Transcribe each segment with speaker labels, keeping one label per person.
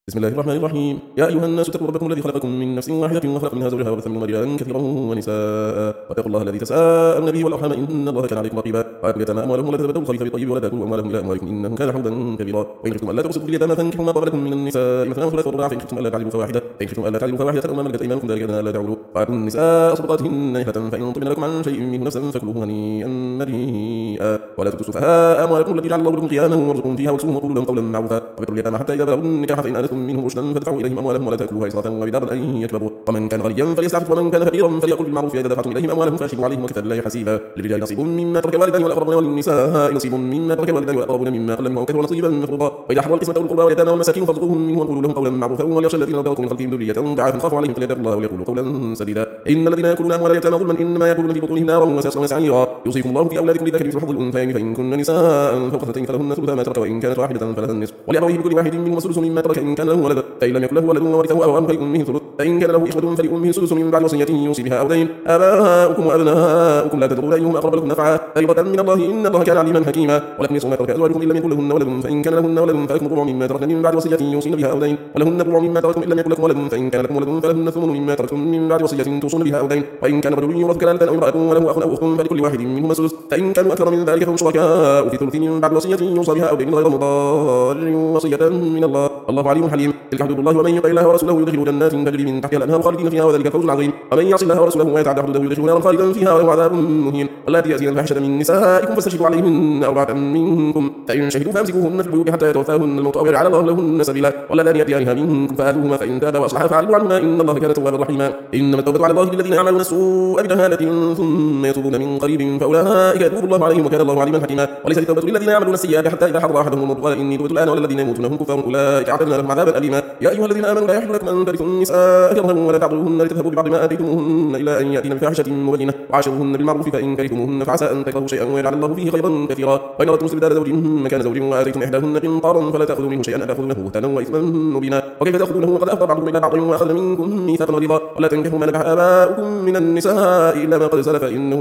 Speaker 1: بسم الله الرحمن الرحيم. يا أيها الناس اتقوا ربكم الذي خلقكم من نفس واحدة وخلق منها زوجها وبث منهما رجالا كثيرا ونساء، واتقوا الله الذي تساءلون به والأرحام إن الله كان عليكم رقيبا. وآتوا اليتامى أموالهم ولا تتبدلوا الخبيث بالطيب ولا تأكلوا أموالهم إلى أموالكم إنه كان حوبا كبيرا. وإن خفتم ألا تقسطوا في اليتامى فانكحوا ما طاب لكم من النساء مثنى وثلاث ورباع فإن خفتم ألا تعدلوا فواحدة أو ما ملكت أيمانكم ذلك أدنى ألا تعولوا. وآتوا النساء صدقاتهن نحلة فإن طبن لكم عن شيء منه نفسا فكلوه هنيئا مريئا. ولا تؤتوا السفهاء أموالكم التي جعل الله لكم قياما وارزقوهم فيها واكسوهم وقولوا لهم قولا معروفا. وابتلوا اليتامى حتى إذا بلغوا النكاح فإن آنستم منهم رشدا فادفعوا إليهم أموالهم ولا تأكلوها إسرافا وبدارا أن يكبروا. ومن كان غنيا فليستعفف ومن كان فقيرا فليأكل بالمعروف. إذا دفعتم إليهم أموالهم فأشهدوا عليهم وكفى بالله حسيبا. للرجال نصيب مما ترك الوالدان والأقربون وللنساء نصيب مما ترك الوالدان والأقربون مما قل منه أو كثر نصيبا مفروضا. وإذا حضر القسمة أولو القربى واليتامى والمساكين فارزقوهم منه وقولوا لهم قولا معروفا. وليخشى الذين تركوا من خلفهم ذرية ضعافا خافوا عليهم فليتقوا الله وليقولوا قولا سديدا. إن الذين يأكلون أموال اليتامى ظلما إنما يأكلون في بطونهم نارا وسيصلون سعيرا. يوصيكم الله في أولادكم للذكر مثل حظ الأنثيين فإن كن نساء فوق اثنتين فلهن ثلث ما ترك وإن كانت واحدة فلها النصف. ولأبويه بكل واحد منهما السدس مما ترك إن كان له ولد فإن لم يكن له ولد وورثه أبواه فلأمه ثلث. فإن كان له إخوة فلأمه السدس من بعد وصية يوصي بها أو دين. آباؤكم وأبناؤكم لا تدرون أيهم أقرب لكم نفعا فريضة من الله إن الله كان عليما حكيما. ولكم نصف ما ترك أزواجكم إن لم يكن لهن ولد فإن كان لهن ولد فلكم ربع مما تركن من بعد وصية يوصين بها أو دين. ولهن ربع مما تركتم إن لم يكن لكم ولد فإن كان لكم ولد فلهن ثمن مما تركتم من بعد وصية توصون بها أو دين. وإن كان رجل يورث كلالة أو امرأة وله أخ أو أخت فلكل واحد منهما السدس. فإن كانوا أكثر من ذلك فهم شركاء في ثلث من بعد وصية يوصى بها أو دين غير مضار وصية من الله والله عليم حليم. تلك حدود الله ومن يطع الله ورسوله يدخله جنات تجري من تحتها الأنهار خالدين فيها وذلك الفوز العظيم. ومن يعص الله ورسوله ويتعدى حدوده يدخله نارا خالدا فيها وله عذاب مهين. واللاتي يأتين الفاحشة من نسائكم فاستشهدوا عليهن أربعة منكم فإن شهدوا فامسكوهن في البيوت حتى يتوفاهن الموت أو يجعل الله لهن سبيلا. واللذان يأتيانها منكم فآذوهما فإن تابا وأصلحا فأعرضوا عنهما إن الله كان توابا رحيما. إنما التوبة على الله للذين يعملون السوء بجهالة ثم يتوبون من قريب فأولئك يتوب الله عليهم وكان الله عليما حكيما. وليس التوبة للذين يعملون السيئات حتى إذا حضر أحدهم الموت قال إني تبت الآن ولا الذين يموتون هم كفار أولئك أعتدنا لهم عذابا أليما. يا أيها الذين آمنوا لا يحل لكم أن ترثوا النساء كرها ولا تعضلوهن لتذهبوا ببعض ما آتيتموهن إلا أن يأتين بفاحشة مبينة وعاشروهن بالمعروف فإن كرهتموهن فعسى أن تكرهوا شيئا ويجعل الله فيه خيرا كثيرا. وإن أردتم استبدال زوج مكان زوج وآتيتم إحداهن قنطارا فلا تأخذوا منه شيئا أتأخذونه بهتانا وإثما مبينا. وكيف تأخذونه وقد أفضى بعضكم إلى بعض وأخذ منكم ميثاقا غليظا. ولا تنكحوا ما نكح آباؤكم من النساء إلا ما قد سلف إنه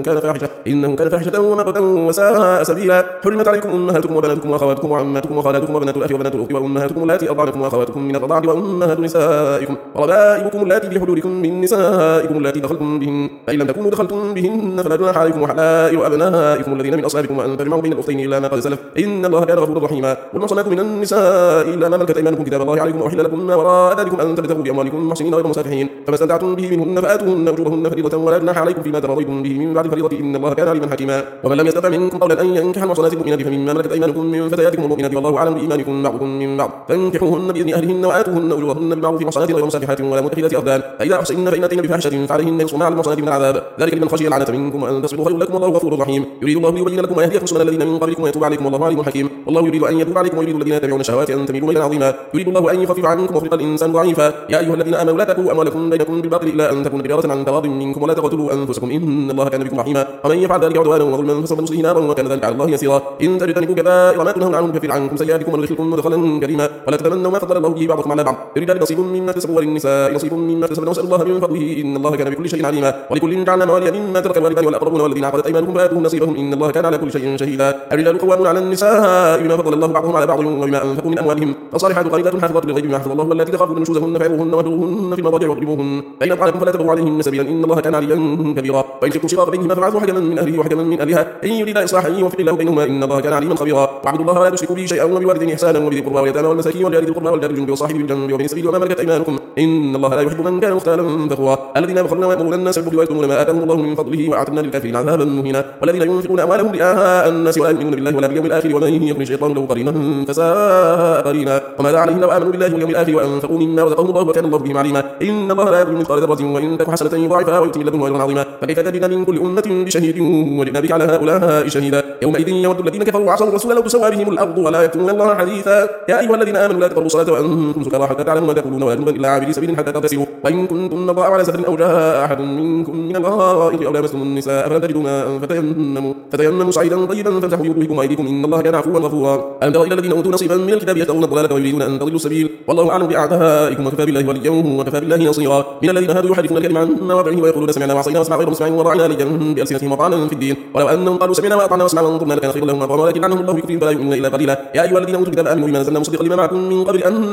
Speaker 1: كان فاحشة ومقتا وساء سبيلا. حرمت عليكم أمهاتكم وبناتكم وأخواتكم وعماتكم وخالاتكم وبنات الأخ وبنات الأخت وأمهاتكم اللاتي أرضعنكم وأخواتكم من الرضاعة وأمهات نسائكم وربائبكم اللاتي في حجوركم من نسائكم اللاتي دخلتم بهن فإن لم تكونوا دخلتم بهن فلا جناح عليكم وحلائل أبنائكم الذين من أصلابكم وأن تجمعوا بين الأختين إلا ما قد سلف إن الله كان غفورا رحيما. والمحصنات من النساء إلا ما ملكت أيمانكم كتاب الله عليكم وأحل لكم ما وراء ذلكم أن تبتغوا بأموالكم محسنين غير مسافحين فما استمتعتم به منهن فآتوهن أجورهن فريضة ولا جناح عليكم فيما تراضيتم به من بعد الفريضة إن الله كان عليما حكيما. ومن لم يستطع منكم قولا أن ينكح المحصنات المؤمنات فمما ملكت أيمانكم من فتياتكم المؤمنات والله أعلم بإيمانكم بعضكم من بعض فانكحوهن بإذن أهلهن وآتوهن أجورهن بالمعروف محصنات غير مسافحات ولا متخذات أخدان فإذا أحصن فإن أتين بفاحشة فعليهن نصف ما على المحصنات من العذاب ذلك لمن خشي العنة منكم وأن تصبروا خير لكم والله غفور رحيم. يريد الله ليبين لكم ويهديكم سنن الذين من قبلكم ويتوب عليكم والله عليم حكيم. والله يريد أن يتوب عليكم ويريد الذين يتبعون الشهوات أن تميلوا ميلا عظيما. يريد الله أن يخفف عنكم وخلق الإنسان ضعيفا. يا أيها الذين آمنوا لا تأكلوا أموالكم بينكم بالباطل إلا أن تكون تجارة عن تراض منكم ولا تقتلوا أنفسكم إن الله كان بكم رحيما. ومن يفعل ذلك عدوانا وظلما فسوف نصله نارا وكان ذلك على الله يسيرا. إن تجتنبوا كبائر ما تنهون عنه نكفر عنكم سيئاتكم وندخلكم مدخلا كريما. ولا تتمنوا ما فضل الله به بعضكم على بعض للرجال نصيب مما اكتسبوا وللنساء نصيب مما اكتسبن واسألوا الله من فضله إن الله كان بكل شيء عليما. ولكل جعلنا مواليا مما ترك الوالدان والأقربون والذين عقدت أيمانكم فآتوهم نصيبهم إن الله كان على كل شيء شهيدا. الرجال قوامون على النساء بما فضل الله بعضهم على بعض وبما أنفقوا من أموالهم فالصالحات قانتات حافظات للغيب بما حفظ الله واللاتي تخافون نشوزهن فعظوهن واهجروهن في المضاجع واضربوهن فإن أطعنكم فلا تبغوا عليهن سبيلا إن الله كان عليا كبيرا. وإن خفتم شقاق بينهما فابعثوا حكما من أهله وحكما من أهلها إن يريدا إصلاحا يوفق الله بينهما إن الله كان عليما خبيرا. واعبدوا الله ولا تشركوا به شيئا وبالوالدين إحسانا وبذي القربى واليتامى والمساكين والجار ذي القربى والجار الجنب والصاحب بالجنب وابن السبيل وما ملكت أيمانكم إن الله لا يحب من كان مختالا فخورا. الذين بخلون ويأمرون الناس بالبخل ويكتمون ما آتاهم الله من فضله وأعتدنا للكافرين عذابا مهينا. والذين ينفقون أموالهم رئاء الناس ولا يؤمنون بالله ولا باليوم الآخر ومن يكن الشيطان له قرينا فساء قرينا. وماذا عليهم لو آمنوا بالله واليوم الآخر وأنفقوا مما رزقهم الله وكان الله بهم عليما. إن الله لا يظلم مثقال ذرة وإن تك حسنة يضاعفها ويؤتي من لدنه أجرا عظيما. فكيف تجدنا من كل أمة بشهيد وجئنا بك على هؤلاء شهيدا. يومئذ يود الذين كفروا وعصوا الرسول لو تسوى بهم الأرض ولا يكتمون الله حديثا. يا أيها الذين آمنوا لا تقربوا الصلاة وأنتم سكارى حتى تعلموا ما تقولون ولا جنبا إلا عابري سبيل حتى تغتسلوا وإن كنتم مرضى على سفر أو جاء أحد منكم من الغائط أو لامستم النساء فلم تجدوا ماء فتيمموا صعيدا طيبا فامسحوا بوجوهكم وأيديكم إن الله كان عفوا غفورا. ألم تر إلى الذين أوتوا نصيبا من الكتاب يتقون الضلالة ويريدون أن تضلوا السبيل والله أعلم بأعدائكم وكفى بالله وليا وكفى بالله نصيرا. من الذين هادوا يحرفون الكلم عن مواضعه ويقولون سمعنا وعصينا واسمع غير مسمع وضعنا لجا بألسنتهم وطعنا في الدين ولو أنهم قالوا سمعنا وأطعنا واسمع وانظرنا لكان خيرا لهم ولكن عنهم الله بكفرهم فلا يؤمنون إلا قليلا. يا أيها الذين أوتوا الكتاب آمنوا بما نزلنا مصدقا لما معكم من قبل أن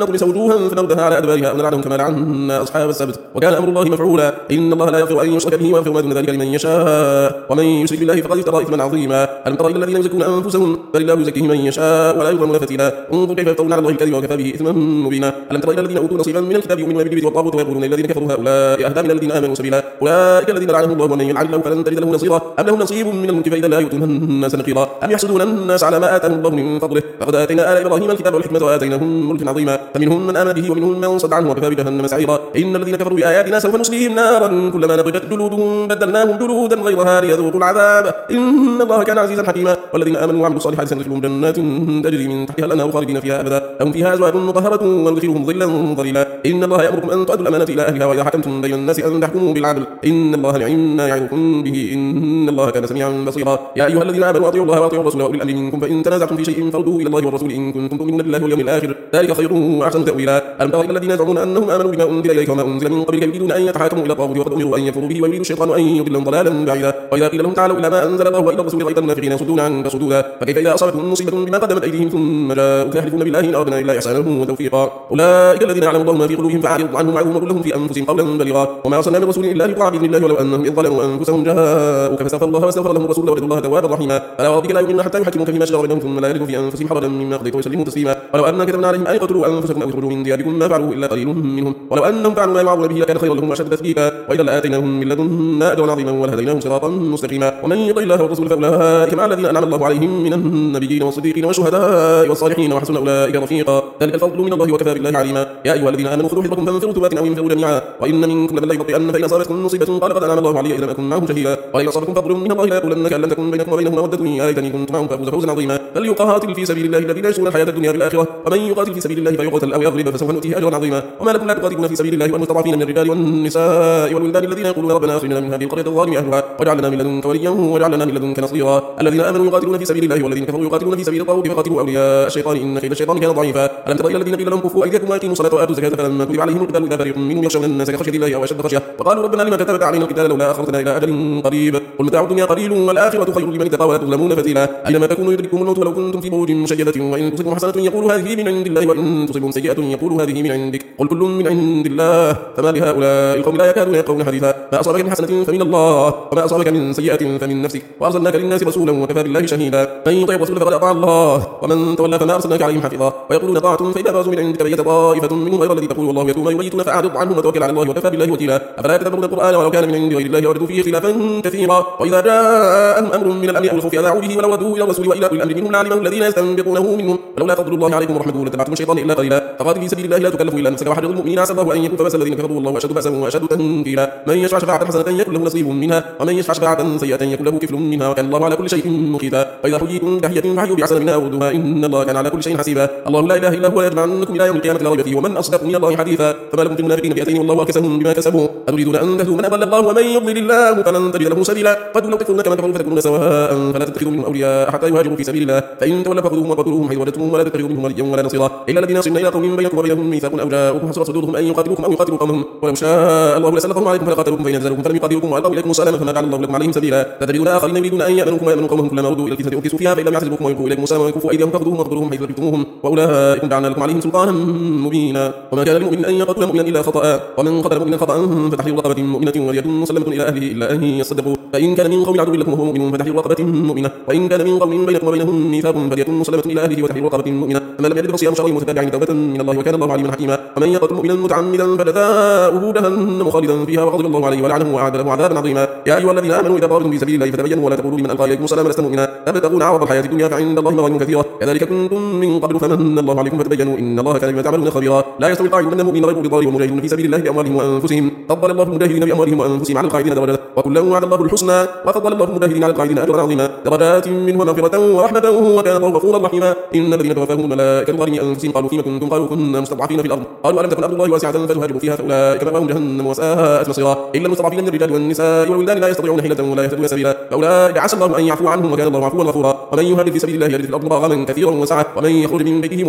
Speaker 1: نطمس وجوها فنردها على أدبارها أو نلعنهم كما لعنا أصحاب السبت وكان أمر الله مفعولا إن الله لا يغفر أن يشرك به ويغفر ما دون ذلك لمن يشاء ومن يشرك بالله فقد افترى إثما عظيما ألم تر إلى الذين يزكون أنفسهم بل الله يزكي من يشاء ولا يظلمون فتيلا انظر كيف يفترون على الله الكذب وكفى به إثما مبينا ألم تر إلى الذين أوتوا نصيبا من الكتاب يؤمنون بالجبت والطاغوت ويقولون الذين كفروا هؤلاء أهدى من الذين آمنوا سبيلا أولئك الذين لعنهم الله ومن يلعن الله فلن تجد له نصيرا أم لهم نصيب من الملك فإذا لا يؤتون الناس نقيرا أم يحسدون الناس على ما آتاهم الله من فضله فقد آتينا آل إبراهيم الكتاب والحكمة وآتيناهم ملكا عظيما فمنهم من آمن به ومنهم من صد عنه وكفى بجهنم سعيرا إن الذين كفروا بآياتنا سوف نصليهم نارا كلما نضجت جلودهم بدلناهم جلودا غيرها ليذوقوا العذاب إن الله كان عزيزا حكيما والذين آمنوا وعملوا الصالحات سندخلهم جنات تجري من تحتها الأنهار خالدين فيها أبدا لهم فيها أزواج مطهرة وندخلهم ظلا ظليلا إن الله يأمركم أن تؤدوا الأمانة إلى أهلها وإذا حكمتم بين الناس أن تحكموا بالعدل إن الله نعم ما يعظكم به إن الله كان سميعا بصيرا يا أيها الذين آمنوا أطيعوا الله وأطيعوا الرسول وأولي الأمر منكم فإن تنازعتم في شيء فردوه إلى الله والرسول إن كنتم تؤمنون بالله واليوم الآخر ذلك خير وأحسن تأويلا ألم تر إلى الذين يزعمون أنهم آمنوا بما أنزل إليك وما أنزل من قبلك يريدون أن يتحاكموا إلى الطاغوت وقد أمروا أن يكفروا به ويريد الشيطان أن يضلهم ضلالا بعيدا وإذا قيل لهم تعالوا إلى ما أنزل الله وإلى الرسول رأيت المنافقين يصدون عنك صدودا فكيف إذا أصابتهم مصيبة بما قدمت أيديهم ثم جاءوك يحلفون بالله إن أردنا إلا إحسانا وتوفيقا أولئك الذين يعلم الله ما في قلوبهم فأعرض عنهم وعظهم وقل لهم في أنفسهم قولا بليغا وما أرسلنا من رسول إلا ليطاع بإذن الله ولو أنهم إذ ظلموا أنفسهم جاءوك فاستغفروا الله واستغفر لهم الرسول ووجدوا الله توابا رحيما فلا وربك لا يؤمنون حتى يحكموك فيما شجر بينهم ثم لا يجدوا في أنفسهم حرجا مما قضيت ويسلموا تسليما ولو أن كتبنا عليهم أن يقتلوا أنفسكم أو يخرجوا من دياركم ما فعلوه إلا قليل منهم ولو أنهم فعلوا ما يوعظون به لكان خيرا لهم وأشد تثبيتا وإذا لآتيناهم من لدنا أجرا عظيما ولهديناهم صراطا مستقيما ومن يطع الله والرسول فأولئك مع الذين أنعم الله عليهم من النبيين والصديقين والشهداء والصالحين وحسن أولئك رفيقا ذلك الفضل من الله وكفى بالله عليما يا أيها الذين آمنوا خذوا حذركم فانفروا ثبات أو انفروا جميعا وإن منكم لمن لا يبطئن فإن أصابتكم مصيبة قال قد أنعم الله علي إذ لم أكن معهم شهيدا وإن أصابكم فضل من الله لا يقولن كأن لم تكن بينكم وبينه مودة يا ليتني كنت معهم فأفوز فوزا عظيما فليقاتل في سبيل الله الذين يشرون الحياة الدنيا بالآخرة ومن يقاتل في سبيل الله فيقتل أو يغلب فسوف نؤتيه أجرا عظيما وما لكم لا تقاتلون في سبيل الله والمستضعفين من الرجال والنساء والولدان الذين يقولون ربنا أخرجنا من هذه القرية الظالم أهلها واجعل لنا من لدنك وليا واجعل لنا من لدنك نصيرا الذين آمنوا يقاتلون في سبيل الله والذين كفروا يقاتلون في سبيل الطاغوت فقاتلوا أولياء الشيطان إن كيد الشيطان كان ضعيفا ألم تر إلى الذين قيل لهم كفوا أيديكم وأقيموا الصلاة وآتوا الزكاة فلما كتب عليهم القتال إذا فريق منهم يخشون الناس كخشية الله أو أشد خشية وقالوا ربنا لما كتبت علينا القتال لولا أخرتنا إلى أجل قريب قل متاع الدنيا قليل والآخرة خير لمن اتقى ولا تظلمون فتيلا أينما تكونوا يدرككم الموت ولو كنتم في بروج مشيدة وإن تصبهم حسنة يقول هذه من عند الله وإن تصبهم سيئة يقول هذه من عندك قل كل من عند الله فما لهؤلاء القوم لا يكادون يفقهون حديثا ما أصابك من حسنة فمن الله وما أصابك من سيئة فمن نفسك وأرسلناك للناس رسولا وكفى بالله شهيدا من يطع الرسول فقد أطاع الله ومن تولى فما أرسلناك عليهم حفيظا ويقولون طاعة فإذا برزوا من عندك بيت طائفة منهم غير الذي تقول والله يتوب ما يبيتون فأعرض عنهم وتوكل على الله وكفى بالله وكيلا أفلا يتدبرون القرآن ولو كان من عند غير الله لوجدوا فيه اختلافا كثيرا وإذا جاءهم أمر من الأمر أو الخوف أذاعوا به ولو ردوه إلى الرسول وإلى أولي الأمر منهم لعلمه الذين يستنبطونه منهم ولولا فضل الله عليكم ورحمته لاتبعتم الشيطان إلا قليلا فقاتل في سبيل الله لا تكلف إلا نفسك وحرض المؤمنين عسى الله أن يكف بأس الذين كفروا والله أشد بأسا وأشد تنكيلا من يشفع شفاعة حسنة يكن له نصيب منها ومن يشفع شفاعة سيئة يكن له كفل منها وكان الله على كل شيء مقيتا وإذا حييتم تحية فحيوا بأحسن منها وردوها إن الله كان على كل شيء حسيبا الله لا إله إلا هو يجمعنكم إلى يوم القيامة لا ريب فيه ومن أصدق من الله حديثا فما لكم في المنافقين فئتين والله أركسهم بما كسبوا أتريدون أن تهدوا من أضل الله ومن يضلل الله فلن تجد له سبيلا قد لو تكفرون كما كفروا فتكونون سواء فلا تتخذوا منهم أولياء حتى يهاجروا في سبيل الله فإن تولوا فخذوهم وقتلوهم حيث وجدتموهم ولا تتخذوا منهم وليا ولا نصيرا إلا الذين يصلون إلى قوم بينكم وبينهم ميثاق أو جاءوكم حصرت صدورهم أن يقاتلوكم أو يقاتلوا قومهم ولو شاء الله لسلطهم عليكم فلقاتلوكم فإن اعتزلوكم فلم يقاتلوكم وألقوا إليكم السلام فما جعل الله لكم عليهم سبيلا تجدون آخرين يريدون أن يأمنوكم ويأمنوا قومهم كلما ردوا إلى الفتنة أركسوا فيها فإن لم يعتزلوكم ويلقوا إليكم السلام ويكفوا أيديهم فخذوهم واقتلوهم حيث وجدتموهم وأولئكم جعلنا لكم عليهم سلطانا مبينا وما كان للمؤمن أن يقتل مؤمنا إلا خطأ ومن قتل مؤمنا خطأ فتحرير رقبة مؤمنة ودية مسلمة إلى أهله إلا أن يصدقوا فإن كان من قوم عدو لكم وهو مؤمن فتحرير رقبة مؤمنة وإن كان من قوم بينكم وبينهم ميثاق فدية مسلمة إلى أهله وتحرير رقبة مؤمنة فمن لم يجد فصيام شهرين متتابعين توبة من الله وكان الله عليما حكيما ومن يقتل مؤمنا متعمدا فجزاؤه جهنم خالدا فيها وغضب الله عليه ولعنه وأعد له عذابا عظيما يا أيها الذين آمنوا إذا ضربتم في سبيل الله فتبينوا ولا تقولوا لمن ألقى إليكم السلام لست مؤمنا تبتغون عرض الحياة الدنيا فعند الله مغانم كثيرة كذلك كنتم من قبل فمن الله عليكم فتبينوا إن الله كان بما تعملون خبيرا لا يستوي القاعدون من المؤمنين غير الضار والمجاهدون في سبيل الله بأموالهم وأنفسهم فضل الله المجاهدين بأموالهم وأنفسهم على القاعدين درجات وكلا وعد الله الحسنى وفضل الله المجاهدين على القاعدين أجرا عظيما درجات منه مغفرة ورحمة وكان الله غفورا رحيما إن الذين توفاهم الملائكة ظالمي أنفسهم قالوا فيما كنتم قالوا كنا مستضعفين في الأرض قالوا ألم تكن أرض الله واسعة فتهاجروا فيها فأولئك مأواهم جهنم وساءت مصيرا إلا المستضعفين من الرجال والنساء والولدان لا يستطيعون حيلة ولا يهتدون سبيلا فأولئك عسى الله أن يعفو عنهم وكان الله عفوا غفورا ومن يهاجر في سبيل الله يجد في الأرض مراغما كثيرا وسعة ومن يخرج من بيته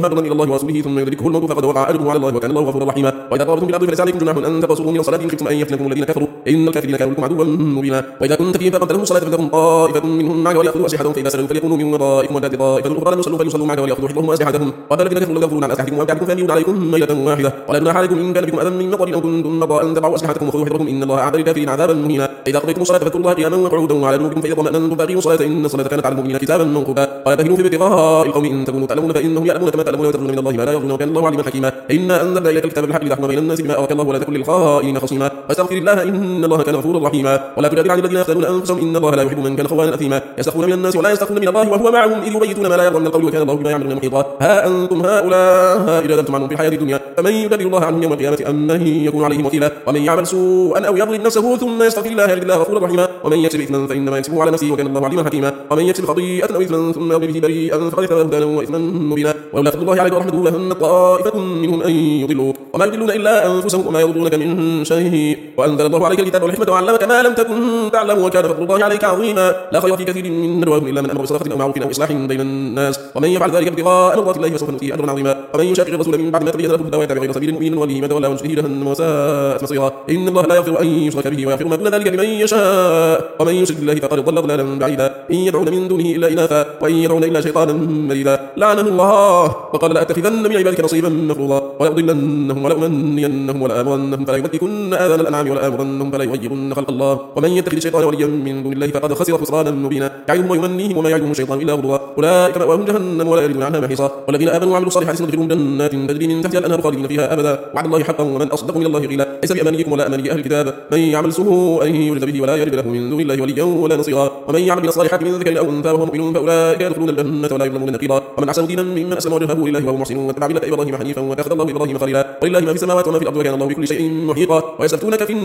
Speaker 1: مهاجرا الى الله ورسوله ثم يدركه الموت فقد وقع اجره على الله وكان الله غفورا رحيما. واذا ضربتم في الارض فليس عليكم جناح ان تقصروا من الصلاه ان خفتم ان يفتنكم الذين كفروا ان الكافرين كانوا لكم عدوا مبينا. واذا كنت فيهم فقد لهم الصلاه فلتقم طائفه منهم معك وليأخذوا اسلحتهم فاذا سجدوا فليكونوا من ورائكم ولتأت طائفه اخرى لم يصلوا فليصلوا معك وليأخذوا حذرهم واسلحتهم. قال الذين كفروا لو يغفرون عن اسلحتكم وامتعتكم فيميلون عليكم ميله واحده ولا جناح عليكم ان كان بكم اذى من مطر او كنتم مرضى ان تضعوا اسلحتكم وخذوا حذركم ان الله اعد للكافرين عذابا مهينا. اذا قضيتم الصلاه فاذكروا الله قياما وقعودا وعلى جنوبكم فاذا طمأننتم فاقيموا الصلاه ان الصلاه كانت على المؤمنين كتابا موقوتا. ولا تهنوا في ابتغاء القوم ان تكونوا تعلمون فانهم يعلمون كما تعلمون وترجون من الله ما لا يرجون وكان الله عليما حكيما. انا انزلنا اليك الكتاب بالحق لتحكم بين الناس بما اراك الله ولا تكن للخائنين خصيما واستغفر الله ان الله كان غفورا رحيما. ولا تجادل عن الذين يختارون انفسهم ان الله لا يحب من كان خوانا اثيما. يستخفون من الناس ولا يستخفون من الله وهو معهم اذ يبيتون ما لا يرضى من القول وكان الله بما يعملون محيطا. ها انتم هؤلاء جادلتم عنهم في الحياه الدنيا فمن يجادل الله عنهم يوم القيامه ام من يكون عليهم وكيلا. ومن يعمل سوءا او يظلم نفسه ثم يستغفر الله يجد الله غفورا رحيما. ومن يكسب اثما فانما يكسبه على نفسه وكان الله عليما حكيما. ومن يكسب خطيئه او اثما ثم يرمي به بريئا فقد احتمل بهتانا واثما مبينا. ولولا فضل الله عليك ورحمته لهم طائفه منهم ان يضلوك وما يضلون الا انفسهم وما يضرونك من شيء. وانزل الله عليك الكتاب والحكمه وعلمك ما لم تكن تعلم وكان فضل الله عليك عظيما. لا خير في كثير من نجواهم الا من امر بصدقه او معروف او اصلاح بين الناس ومن يفعل ذلك ابتغاء مرضات الله فسوف نؤتيه اجرا عظيما. ومن يشاقق الرسول من بعد ما تبين له الهدى ويتبع غير سبيل المؤمنين نوليه ما تولى ونصله جهنم وساءت مصيرا. ان الله لا يغفر ان يشرك به ويغفر ما دون ذلك لمن يشاء ومن يشرك بالله فقد ضل ضلالا بعيدا. ان يدعون من دونه الا اناثا وان يدعون الا شيطانا مريدا لعنه الله وقال لاتخذن من عبادك نصيبا مفروضا ولأضلنهم ولأمنينهم ولآمرنهم فلا يبتكن آذان الأنعام ولآمرنهم فلا يغيرن خلق الله. ومن يتخذ الشيطان وليا من دون الله فقد خسر خسرانا مبينا. يعدهم ويمنيهم وما يعدهم الشيطان إلا غرورا. أولئك مأواهم جهنم ولا يجدون عنها محيصا. والذين آمنوا وعملوا الصالحات سندخلهم جنات تجري من تحتها الأنهار خالدين فيها أبدا وعد الله حقا ومن أصدق من الله قيلا. ليس بأمانيكم ولا أماني أهل الكتاب من يعمل سوءا يجز به ولا يجد له من دون الله وليا ولا نصيرا. ومن يعمل من الصالحات من ذكر أو أنثى وهو مؤمن فأولئك يدخلون الجنة ولا يظلمون نقيرا. ومن أحسن دينا ممن أسلم وجهه لله وهو محسن واتبع ملة إبراهيم حنيفا واتخذ الله إبراهيم خليلا. ولله ما في السماوات وما في الأرض وكان الله بكل شيء محيطا. ويستفتونك في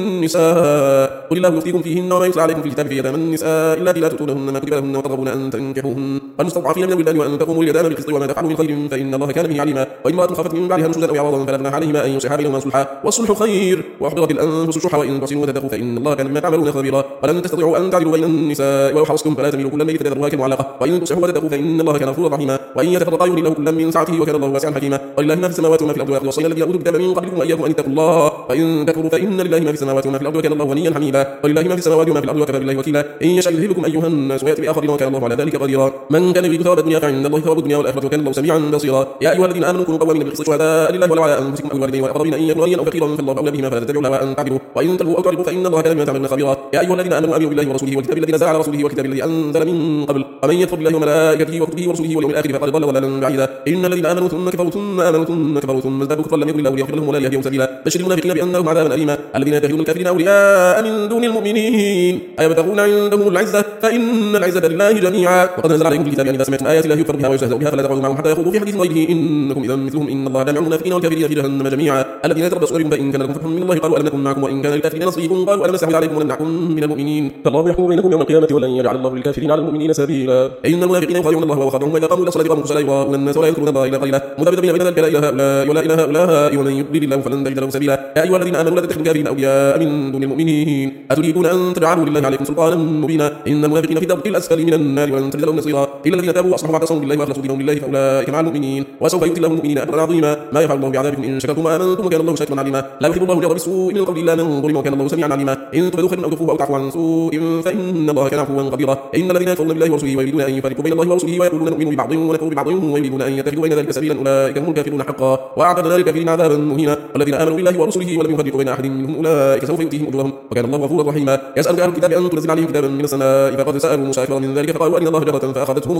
Speaker 1: النساء قل الله يفتيكم فيهن وما يتلى عليكم في الكتاب في يتامى النساء اللاتي لا تؤتونهن ما كتب لهن وترغبون أن تنكحوهن والمستضعفين من الولدان وأن تقوموا اليتامى بالقسط وما تفعلوا من خير فإن الله كان به عليما. وإن امرأة خافت من بعدها نشوزا أو إعراضا فلا جناح عليهما أن يصلحا بينهما صلحا والصلح خير وأحضرت الأنفس الشح وإن تحسنوا وتتقوا فإن الله كان بما تعملون خبيرا. ولن تستطيعوا أن تعدلوا بين النساء ولو حرصتم فلا تميلوا كل الميل فتذروها كالمعلقة وإن تصلحوا وتتقوا فإن الله كان غفورا رحيما. وإن يتفرقا يغني الله كلا من سعته وكان الله واسعا حكيما. ولله ما في السماوات وما في الأرض وصينا الذين أوتوا الكتاب من قبلكم وإياكم أن اتقوا الله وإن تكفروا فإن لله ما في السماوات وما في الأرض وكان الله غنيا حميدا. ولله ما في السماوات وما في الأرض وكفى بالله وكيلا. إن يشاء يذهبكم أيها الناس ويأتي بآخرين وكان الله على ذلك قديرا. من كان يريد ثواب الدنيا فعند الله ثواب الدنيا والآخرة وكان الله سميعا بصيرا. يا أيها الذين آمنوا كونوا قوامين بالقسط شهداء لله ولو على أنفسكم أو الوالدين والأقربين إن يكونوا غنيا أو فقيرا فالله أولى بهما فلا تتبعوا الهوى أن تعدلوا وإن تلووا أو تعرضوا فإن الله كان بما تعملون خبيرا. يا أيها الذين آمنوا آمنوا بالله ورسوله والكتاب الذي نزل على رسوله والكتاب الذي أنزل من قبل ومن يكفر بالله وملائكته وكتبه ورسله واليوم الآخر فقد ضل ضلالا بعيدا. إن الذين آمنوا ثم كفروا ثم آمنوا ثم كفروا ثم ازدادوا كفرا لم يكن الله ليغفر لهم ولا ليهديهم سبيلا. بشر المنافقين بأن لهم عذابا أليما الذين يتخذون الكافرين أولياء من دون المؤمنين أيبتغون عندهم العزة فإن العزة لله جميعا. وقد نزل عليكم الكتاب أن إذا سمعتم آيات الله يكفر بها ويستهزأ بها فلا تقعدوا معهم حتى يخوضوا في حديث غيره إنكم إذا مثلهم إن الله جامع المنافقين والكافرين في جهنم جميعا. الذين يتربصون بكم فإن كان لكم فتح من الله قالوا ألم نكن معكم وإن كان للكافرين نصيب قالوا ألم نستحوذ عليكم ولم نكن من المؤمنين فالله يحكم بينكم يوم القيامة ولن يجعل الله للكافرين على المؤمنين سبيلا. إن المنافقين يخادعون الله وهو خادعهم وإذا قاموا إلى الصلاة قاموا كسالى يراءون الناس ولا يذكرون الله إلا قليلا مذبذبين بين ذلك لا إله هؤلاء ولا إله هؤلاء ومن يضلل الله فلن تجد له سبيلا. يا أيها الذين آمنوا لا تتخذوا الكافرين أولياء من دون المؤمنين أتريدون أن تجعلوا لله عليكم سلطانا مبينا. إن المنافقين في الدرك الأسفل من النار ولن تجد لهم نصيرا إلا الذين تابوا وأصلحوا واعتصموا بالله وأخلصوا دينهم لله فأولئك مع المؤمنين وسوف يؤتي الله المؤمنين أجرا عظيما. ما يفعل الله بعذابكم إن شكرتم وآمنتم وكان الله شاكرا عليما. لا يحب الله الجهر بالسوء من القول إلا من ظلم وكان الله سميعا عليما. إن تبدوا خيرا أو تخفوه أو تعفوا عن سوء فإن الله كان عفوا قديرا. إن الذين يكفرون بالله ورسله ويريدون أن يفرقوا بين الله ورسله ويقولون نؤمن ببعض ونكفر ببعض ويريدون أن يتخذوا بين ذلك سبيلا أولئك هم الكافرون حقا وأعتدنا للكافرين عذابا مهينا. والذين آمنوا بالله ورسله ولم يفرقوا بين أحد منهم أولئك سوف يؤتيهم أجورهم وكان الله غفورا رحيما. يسألك أهل الكتاب أن تنزل عليهم كتابا من السماء فقد سألوا موسى أكبر من ذلك فقالوا أرنا الله جهرة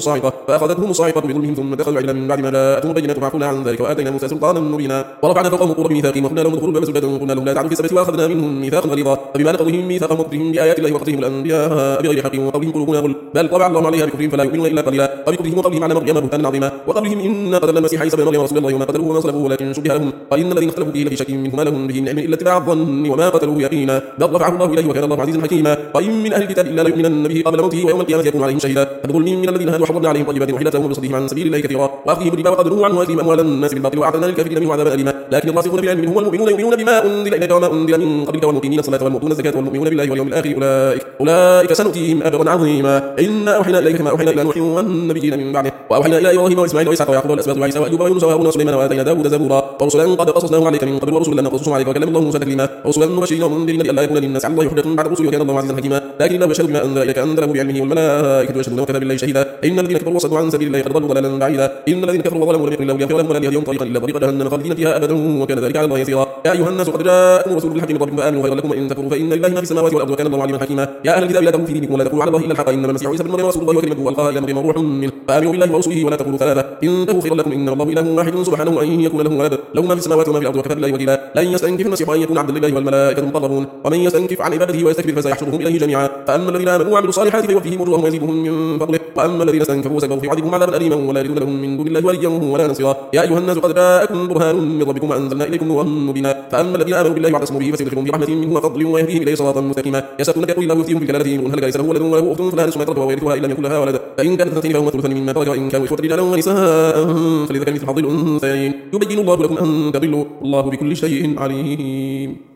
Speaker 1: فأخذتهم الصاعقة بظلمهم ثم دخلوا العجل من بعد ما جاءتهم البينات فعفونا عن ذلك وآتينا موسى سلطانا مبينا. ورفعنا فوقهم الطور بميثاقهم وقلنا لهم ادخلوا الباب سجدا وقلنا لهم لا تعدوا في السبت وأخذنا منهم ميثاقا غليظا فبما نقضهم ميثاقهم وكفرهم بآيات الله وقتلهم الأنبياء بغير حق وقولهم قلوبنا غل بل طبع الله عليها بكفرهم فلا يؤمنون إلا قليلا وبكفرهم وقولهم على مريم بهتانا عظيما وقولهم إنا قتلنا المسيح عيسى بن مريم رسول الله وما قتلوه وما صلبوه ولكن شبه لهم وإن الذين اختلفوا فيه لفي شك منه ما لهم به من علم إلا اتباع الظن وما قتلوه يقينا بل رفعه الله إليه وكان الله عزيزا حكيما وإن من أهل الكتاب إلا ليؤمنن به قبل موته ويوم القيامة يكون عليهم شهيدا فبظلم من الذين هادوا حرمنا عليهم طيبات وحيلتهم وبصدهم عن سبيل الله كثيرا وأخذهم الربا وقدروا عنه وأكلهم أموال الناس بالباطل وأعتدنا للكافرين منه عذابا أليما لكن الراسخون في العلم منهم والمؤمنون يؤمنون بما أنزل إليك وما أنزل من قبلك والمقيمين الصلاة والمؤتون الزكاة والمؤمنون بالله واليوم الآخر أولئك سنؤتيهم أجرا عظيما إنا أوحينا إليك كما أوحينا إلى نوح والنبيين من بعده وأوحينا إلى إبراهيم وإسماعيل وإسحاق ويعقوب والأسباط وعيسى وأيوب ويونس وهارون وسليمان وآتينا داود زبورا ورسلا قد قصصناهم عليك من قبل ورسلا لم نقصصهم عليك وكلم الله موسى تكليما ورسلا مبشرين ومنذرين لئلا يكون للناس على الله حجة بعد الرسل وكان الله عزيزا حكيما لكن الله يشهد بما أنزل إليك أنزله بعلمه والملائكة يشهدون وكفى بالله شهيدا إن الذين كفروا وصدوا عن سبيل الله قد ضلوا ضلالا بعيدا إن الذين كفروا وظلموا لم يكن الله ليغفر لهم ولا ليهديهم طريقا إلا طريق جهنم خالدين فيها أبدا وكان ذلك على الله يسيرا يا أيها الناس قد جاءكم رسول بالحق من ربكم فآمنوا خيرا لكم وإن تكفروا فإن لله ما في السماوات والأرض وكان الله عليما حكيما يا أهل الكتاب لا تغلوا في دينكم ولا تقولوا على الله إلا الحق إنما المسيح عيسى ابن مريم رسول الله وكلمته ألقاها إلى مريم روح منه فآمنوا بالله ورسله ولا تقولوا ثلاثة انتهوا خيرا لكم إن الله إله واحد سبحانه أن يكون له ولد له ما في السماوات وما في الأرض وكفى بالله وكيلا لن يستنكف المسيح أن يكون عبدا لله والملائكة مقربون ومن يستنكف عن عباده ويستكبر فسيحشرهم إليه جميعا فأما الذين آمنوا وعملوا الصالحات فيوفيهم أجورهم ويزيدهم من فضله وأما الذين استنكفوا وسكبروا فيعذبهم عذابا أليما ولا يجدون لهم من دون الله وليا ولا نصيرا يا أيها الناس قد جاءكم برهان من ربكم وأنزلنا إليكم نورا مبينا فأما الذين آمنوا بالله واعتصموا به فسيدخلهم برحمة منه وفضل ويهديهم إليه صراطا مستقيما يسألونك يقول الله يفتيهم في الكلالة إن هل ليس له ولد وله أخت فلها نصف ما ترك ويرثها إن لم يكن لها ولد فإن كانت اثنتين فهما ثلثان مما ترك وإن كانوا إخوة رجالا ونساء فلذكر مثل حظ الأنثيين يبين الله لكم أن تضلوا والله بكل شيء عليم